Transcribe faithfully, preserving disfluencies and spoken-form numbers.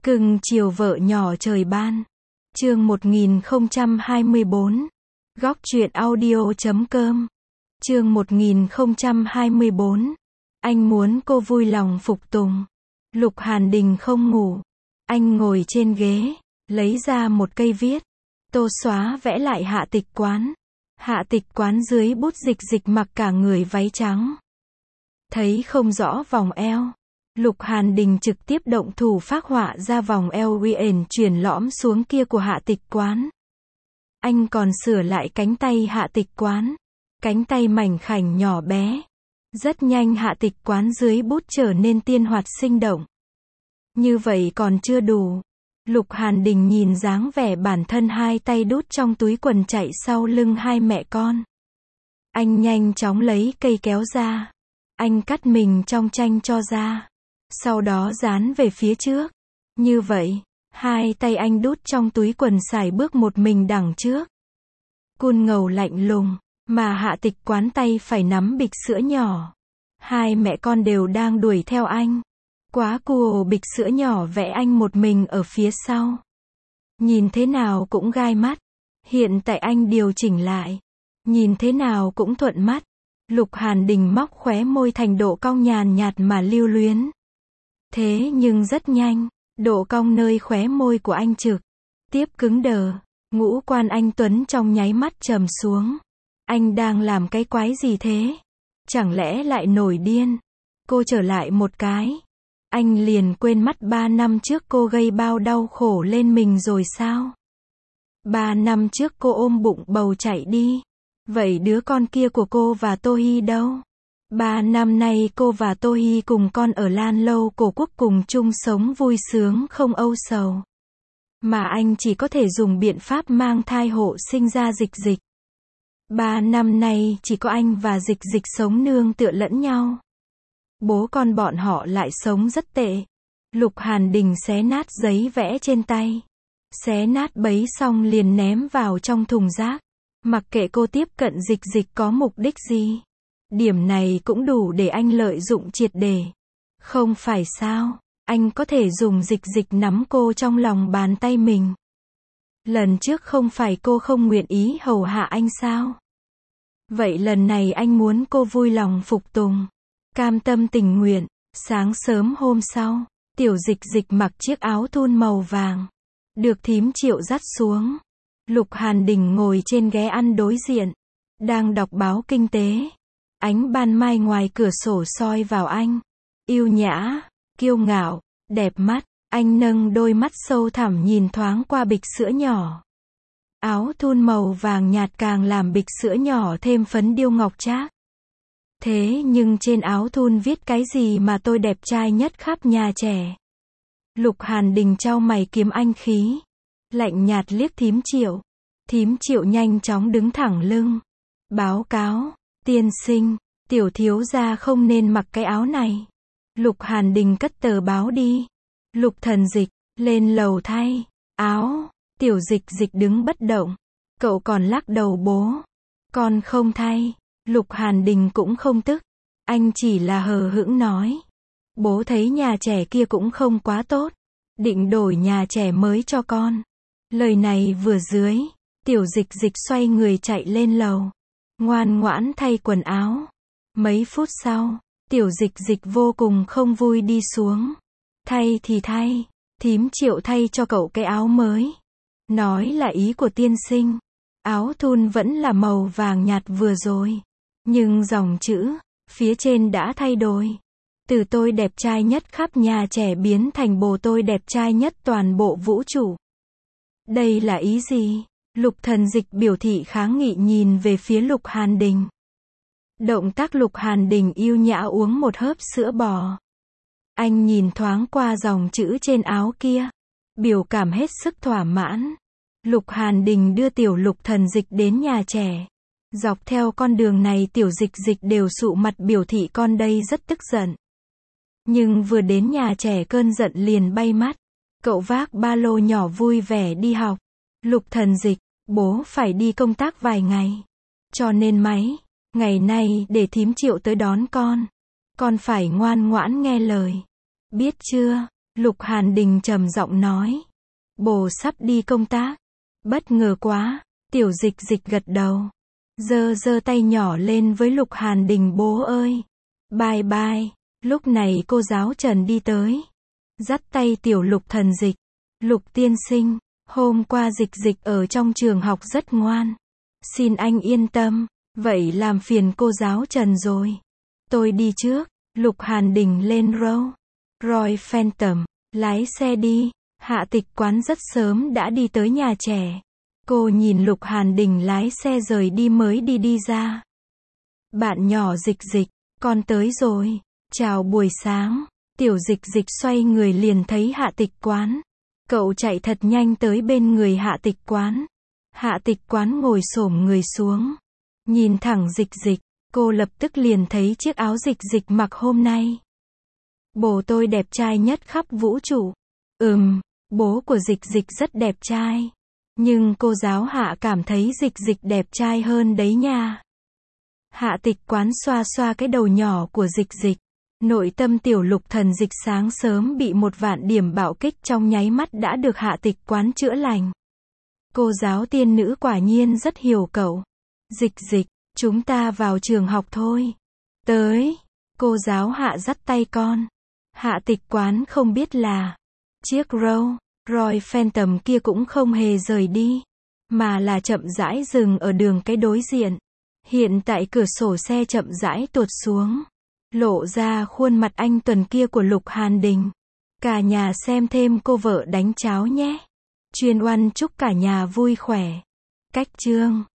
Cưng chiều vợ nhỏ trời ban. Chương một nghìn không trăm hai mươi bốn. Góc truyện audio chấm com. Chương một nghìn không trăm hai mươi bốn. Anh muốn cô vui lòng phục tùng. Lục Hàn Đình không ngủ. Anh ngồi trên ghế, lấy ra một cây viết. Tô xóa vẽ lại Hạ Tịch Quán. Hạ Tịch Quán dưới bút dịch dịch mặc cả người váy trắng. Thấy không rõ vòng eo. Lục Hàn Đình trực tiếp động thủ phác họa ra vòng eo uyển chuyển lõm xuống kia của Hạ Tịch Quán. Anh còn sửa lại cánh tay Hạ Tịch Quán. Cánh tay mảnh khảnh nhỏ bé. Rất nhanh Hạ Tịch Quán dưới bút trở nên tiên hoạt sinh động. Như vậy còn chưa đủ. Lục Hàn Đình nhìn dáng vẻ bản thân hai tay đút trong túi quần chạy sau lưng hai mẹ con. Anh nhanh chóng lấy cây kéo ra. Anh cắt mình trong tranh cho ra. Sau đó dán về phía trước. Như vậy, hai tay anh đút trong túi quần sải bước một mình đằng trước. Cun ngầu lạnh lùng, mà Hạ Tịch Quán tay phải nắm bịch sữa nhỏ. Hai mẹ con đều đang đuổi theo anh. Quá cool, bịch sữa nhỏ vẽ anh một mình ở phía sau. Nhìn thế nào cũng gai mắt. Hiện tại anh điều chỉnh lại. Nhìn thế nào cũng thuận mắt. Lục Hàn Đình móc khóe môi thành độ cong nhàn nhạt mà lưu luyến. Thế nhưng rất nhanh, độ cong nơi khóe môi của anh trực tiếp cứng đờ. Ngũ quan anh Tuấn trong nháy mắt trầm xuống. Anh đang làm cái quái gì thế? Chẳng lẽ lại nổi điên? Cô trở lại một cái. Anh liền quên mất ba năm trước cô gây bao đau khổ lên mình rồi sao? Ba năm trước cô ôm bụng bầu chạy đi. Vậy đứa con kia của cô và Tô Hi đâu? Ba năm nay cô và Tô Hi cùng con ở Lan Lâu Cổ Quốc cùng chung sống vui sướng không âu sầu. Mà anh chỉ có thể dùng biện pháp mang thai hộ sinh ra Dịch Dịch. Ba năm nay chỉ có anh và Dịch Dịch sống nương tựa lẫn nhau. Bố con bọn họ lại sống rất tệ. Lục Hàn Đình xé nát giấy vẽ trên tay. Xé nát bấy xong liền ném vào trong thùng rác. Mặc kệ cô tiếp cận Dịch Dịch có mục đích gì. Điểm này cũng đủ để anh lợi dụng triệt để. Không phải sao, anh có thể dùng Dịch Dịch nắm cô trong lòng bàn tay mình. Lần trước không phải cô không nguyện ý hầu hạ anh sao? Vậy lần này anh muốn cô vui lòng phục tùng. Cam tâm tình nguyện. Sáng sớm hôm sau, tiểu Dịch Dịch mặc chiếc áo thun màu vàng. Được thím Triệu dắt xuống. Lục Hàn Đình ngồi trên ghế ăn đối diện. Đang đọc báo kinh tế. Ánh ban mai ngoài cửa sổ soi vào anh. Yêu nhã, kiêu ngạo, đẹp mắt. Anh nâng đôi mắt sâu thẳm nhìn thoáng qua bịch sữa nhỏ. Áo thun màu vàng nhạt càng làm bịch sữa nhỏ thêm phấn điêu ngọc trác. Thế nhưng trên áo thun viết cái gì mà tôi đẹp trai nhất khắp nhà trẻ? Lục Hàn Đình chau mày kiếm anh khí. Lạnh nhạt liếc thím Triệu. Thím Triệu nhanh chóng đứng thẳng lưng. Báo cáo, tiên sinh, tiểu thiếu gia không nên mặc cái áo này. Lục Hàn Đình cất tờ báo đi. Lục Thần Dịch, lên lầu thay áo. Tiểu Dịch Dịch đứng bất động. Cậu còn lắc đầu bố. Con không thay. Lục Hàn Đình cũng không tức. Anh chỉ là hờ hững nói. Bố thấy nhà trẻ kia cũng không quá tốt. Định đổi nhà trẻ mới cho con. Lời này vừa dưới. Tiểu Dịch Dịch xoay người chạy lên lầu. Ngoan ngoãn thay quần áo. Mấy phút sau, tiểu Dịch Dịch vô cùng không vui đi xuống. Thay thì thay. Thím Triệu thay cho cậu cái áo mới. Nói là ý của tiên sinh. Áo thun vẫn là màu vàng nhạt vừa rồi. Nhưng dòng chữ phía trên đã thay đổi. Từ tôi đẹp trai nhất khắp nhà trẻ biến thành bồ tôi đẹp trai nhất toàn bộ vũ trụ. Đây là ý gì? Lục Thần Dịch biểu thị kháng nghị nhìn về phía Lục Hàn Đình. Động tác Lục Hàn Đình yêu nhã uống một hớp sữa bò. Anh nhìn thoáng qua dòng chữ trên áo kia. Biểu cảm hết sức thỏa mãn. Lục Hàn Đình đưa tiểu Lục Thần Dịch đến nhà trẻ. Dọc theo con đường này tiểu Dịch Dịch đều sụ mặt biểu thị con đây rất tức giận. Nhưng vừa đến nhà trẻ cơn giận liền bay mất. Cậu vác ba lô nhỏ vui vẻ đi học. Lục Thần Dịch, bố phải đi công tác vài ngày. Cho nên máy, ngày nay để thím Triệu tới đón con. Con phải ngoan ngoãn nghe lời. Biết chưa? Lục Hàn Đình trầm giọng nói. Bồ sắp đi công tác. Bất ngờ quá, Tiểu Dịch Dịch gật đầu. Giơ giơ tay nhỏ lên với Lục Hàn Đình, bố ơi. Bye bye. Lúc này cô giáo Trần đi tới. Dắt tay Tiểu Lục Thần Dịch. Lục tiên sinh, hôm qua Dịch Dịch ở trong trường học rất ngoan. Xin anh yên tâm, vậy làm phiền cô giáo Trần rồi. Tôi đi trước. Lục Hàn Đình lên Rolls Royce Phantom, lái xe đi. Hạ Tịch Quán rất sớm đã đi tới nhà trẻ. Cô nhìn Lục Hàn Đình lái xe rời đi mới đi đi ra. Bạn nhỏ Dịch Dịch, con tới rồi. Chào buổi sáng. Tiểu Dịch Dịch xoay người liền thấy Hạ Tịch Quán. Cậu chạy thật nhanh tới bên người Hạ Tịch Quán. Hạ Tịch Quán ngồi xổm người xuống. Nhìn thẳng Dịch Dịch, cô lập tức liền thấy chiếc áo Dịch Dịch mặc hôm nay. Bố tôi đẹp trai nhất khắp vũ trụ. Ừm, bố của Dịch Dịch rất đẹp trai. Nhưng cô giáo Hạ cảm thấy Dịch Dịch đẹp trai hơn đấy nha. Hạ Tịch Quán xoa xoa cái đầu nhỏ của Dịch Dịch. Nội tâm Tiểu Lục Thần Dịch sáng sớm bị một vạn điểm bạo kích trong nháy mắt đã được Hạ Tịch Quán chữa lành. Cô giáo tiên nữ quả nhiên rất hiểu cậu. Dịch Dịch, chúng ta vào trường học thôi. Tới. Cô giáo Hạ dắt tay con. Hạ Tịch Quán không biết là chiếc Rolls Royce Phantom kia cũng không hề rời đi, mà là chậm rãi dừng ở đường cái đối diện. Hiện tại cửa sổ xe chậm rãi tuột xuống, lộ ra khuôn mặt anh tuần kia của Lục Hàn Đình. Cả nhà xem thêm Cô Vợ Đánh Cháo nhé. Chuyên Oan chúc cả nhà vui khỏe. Cách chương